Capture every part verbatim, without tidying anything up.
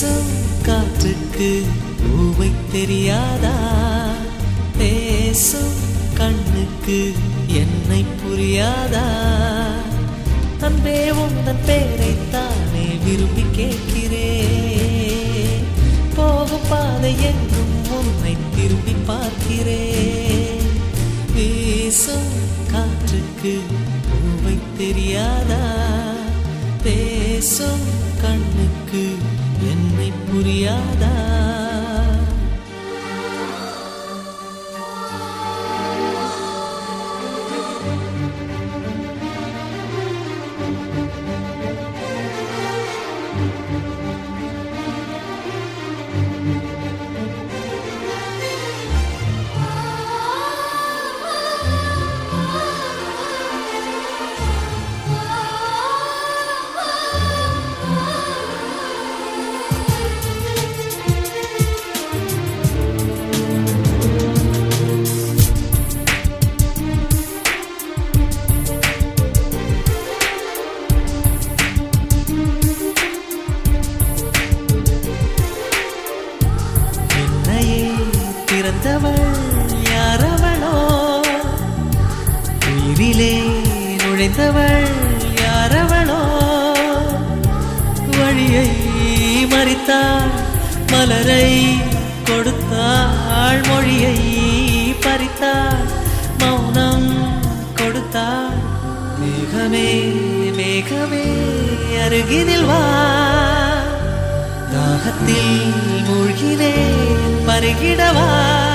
பேசும் காற்றுக்கு பூவை தெரியாதா? பேசும் கண்ணுக்கு என்னை புரியாதா? அன்பே உந்தன் பேரைத்தானே விரும்பி கேட்கிறேன். போகும் பாதை எங்கும் உன்னை திரும்பி பார்க்கிறேன். வீசும் காற்றுக்கு பூவை தெரியாதா? பேசும் கண்ணுக்கு என்னை புரியாதா? பிறந்தவள் யாரவளோ? உயிரிலே நுழைந்தவள் யாரவளோ? வழியை மறித்தாள், மலரை கொடுத்தாள், மொழியை பறித்தாள், மௌனம் கொடுத்தாள். மேகமே மேகமே அருகினில் வா, தாகத்தில் மூழ்கினேன் பருகிடவா.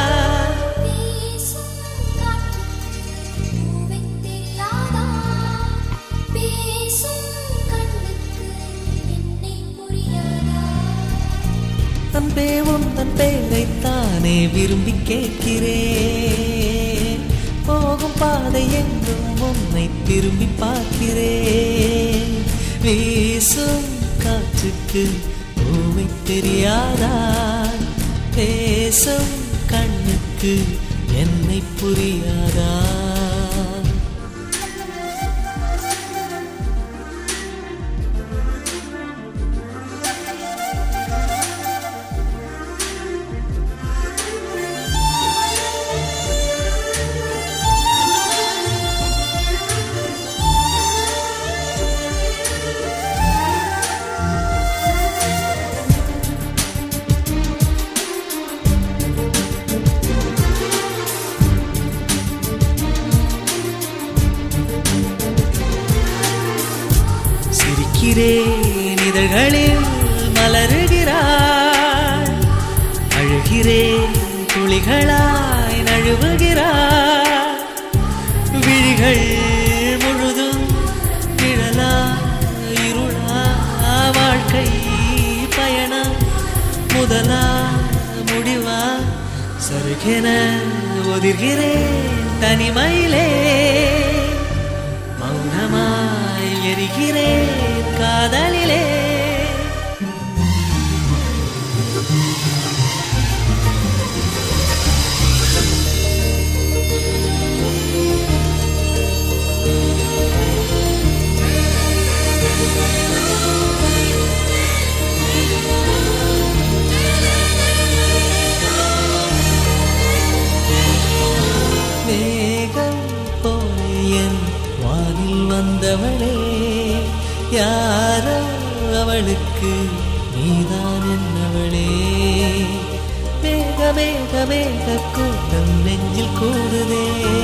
அன்பே உந்தன் பேரைத்தானே விரும்பி கேட்கிறேன். போகும் பாதை எங்கும் உன்னை திரும்பி பார்க்கிறேன். வீசும் காற்றுக்கு பூவை தெரியாதா? பேசும் கண்ணுக்கு என்னை புரியாதா? சிரிக்கிறேன் இதழ்களில் மலருகிறாள், அழுகிறேன் துளிகளாய் நழுவுகிறாள். விழிகள் முழுதும் நிழலா இருளா? வாழ்க்கை பயணம் முதலா முடிவா? சருகென ஒதிர்கிறேன் தனிமையிலே, மௌனமாய் எரிகிறேன் காதலிலே. மேகம் போல என் வானில் வந்தவளே, யாரோ அவளுக்கு நீதான் என்னவளே. மேக மேக மேக கூட்டம் நெஞ்சில் கூடுதே,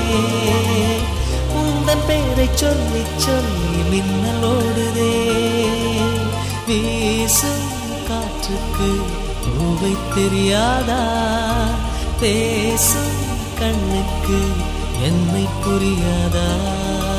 உந்தன் பேரை சொல்லி சொல்லி மின்னல் ஓடுதே. வீசும் காற்றுக்கு பூவை தெரியாதா? பேசும் கண்ணுக்கு என்னை புரியாதா?